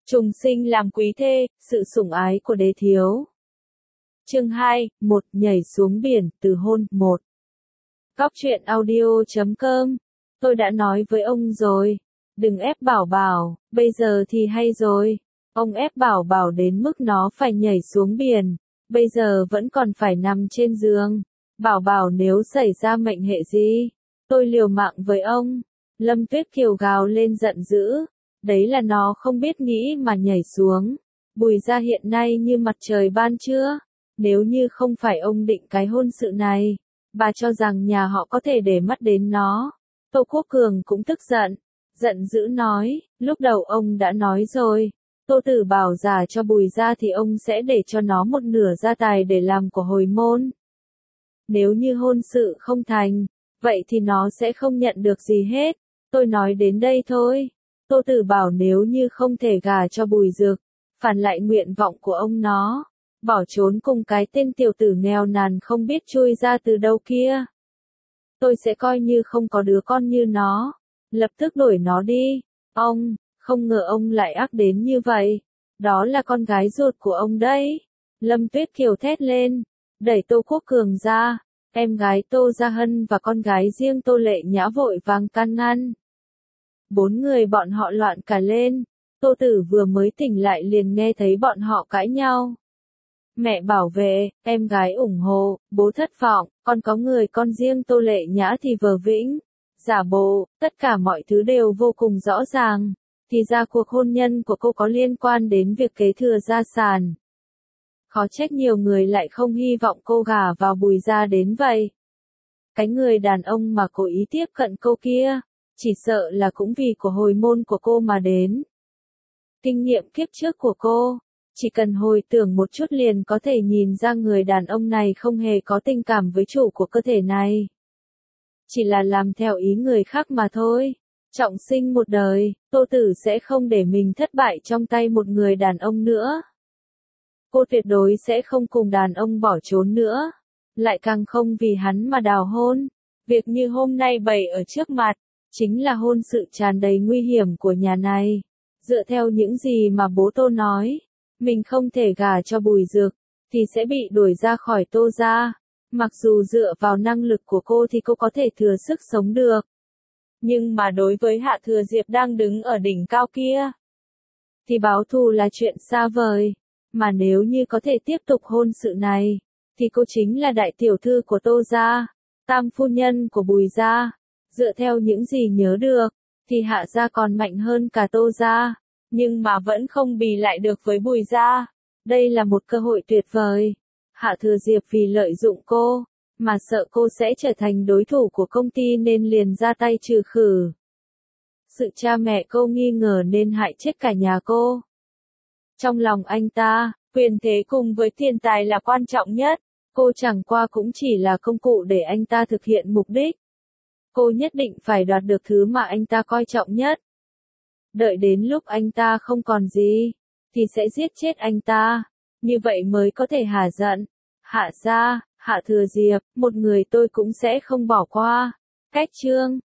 Trùng sinh làm quý thê, sự sủng ái của đế thiếu. Chương 2, 1 nhảy xuống biển, từ hôn, 1. Góc truyện audio.com. Tôi đã nói với ông rồi, đừng ép Bảo Bảo, bây giờ thì hay rồi. Ông ép Bảo Bảo đến mức nó phải nhảy xuống biển, bây giờ vẫn còn phải nằm trên giường. Bảo Bảo nếu xảy ra mệnh hệ gì, tôi liều mạng với ông. Lâm Tuyết Kiều gào lên giận dữ. Đấy là nó không biết nghĩ mà nhảy xuống. Bùi gia hiện nay như mặt trời ban trưa. Nếu như không phải ông định cái hôn sự này, bà cho rằng nhà họ có thể để mắt đến nó. Tô Quốc Cường cũng tức giận. Giận dữ nói, lúc đầu ông đã nói rồi. Tô Tử Bảo gả cho Bùi gia thì ông sẽ để cho nó một nửa gia tài để làm của hồi môn. Nếu như hôn sự không thành, vậy thì nó sẽ không nhận được gì hết. Tôi nói đến đây thôi. Tô Tử Bảo nếu như không thể gả cho Bùi Dược, phản lại nguyện vọng của ông nó, bỏ trốn cùng cái tên tiểu tử nghèo nàn không biết chui ra từ đâu kia. Tôi sẽ coi như không có đứa con như nó, lập tức đuổi nó đi. Ông, không ngờ ông lại ác đến như vậy. Đó là con gái ruột của ông đấy. Lâm Tuyết Kiều thét lên, đẩy Tô Quốc Cường ra. Em gái Tô Gia Hân và con gái riêng Tô Lệ Nhã vội vàng can ngăn. 4 người bọn họ loạn cả lên. Tô Tử vừa mới tỉnh lại liền nghe thấy bọn họ cãi nhau. Mẹ bảo vệ, em gái ủng hộ, bố thất vọng, con có người con riêng Tô Lệ Nhã thì vờ vĩnh, giả bộ, tất cả mọi thứ đều vô cùng rõ ràng. Thì ra cuộc hôn nhân của cô có liên quan đến việc kế thừa gia sản. Khó trách nhiều người lại không hy vọng cô gả vào Bùi gia đến vậy. Cái người đàn ông mà cố ý tiếp cận cô kia, chỉ sợ là cũng vì của hồi môn của cô mà đến. Kinh nghiệm kiếp trước của cô, chỉ cần hồi tưởng một chút liền có thể nhìn ra người đàn ông này không hề có tình cảm với chủ của cơ thể này. Chỉ là làm theo ý người khác mà thôi. Trọng sinh một đời, Tô Tử sẽ không để mình thất bại trong tay một người đàn ông nữa. Cô tuyệt đối sẽ không cùng đàn ông bỏ trốn nữa. Lại càng không vì hắn mà đào hôn. Việc như hôm nay bày ở trước mặt, chính là hôn sự tràn đầy nguy hiểm của nhà này. Dựa theo những gì mà bố Tô nói, mình không thể gả cho Bùi Dược, thì sẽ bị đuổi ra khỏi Tô gia. Mặc dù dựa vào năng lực của cô thì cô có thể thừa sức sống được. Nhưng mà đối với Hạ Thừa Diệp đang đứng ở đỉnh cao kia, thì báo thù là chuyện xa vời. Mà nếu như có thể tiếp tục hôn sự này, thì cô chính là đại tiểu thư của Tô gia, tam phu nhân của Bùi gia. Dựa theo những gì nhớ được, thì Hạ gia còn mạnh hơn cả Tô gia, nhưng mà vẫn không bì lại được với Bùi gia. Đây là một cơ hội tuyệt vời. Hạ Thừa Diệp vì lợi dụng cô, mà sợ cô sẽ trở thành đối thủ của công ty nên liền ra tay trừ khử. Sự cha mẹ cô nghi ngờ nên hại chết cả nhà cô. Trong lòng anh ta, quyền thế cùng với tiền tài là quan trọng nhất. Cô chẳng qua cũng chỉ là công cụ để anh ta thực hiện mục đích. Cô nhất định phải đoạt được thứ mà anh ta coi trọng nhất. Đợi đến lúc anh ta không còn gì, thì sẽ giết chết anh ta. Như vậy mới có thể hả giận. Hạ gia, Hạ Thừa Diệp, một người tôi cũng sẽ không bỏ qua. Cách chương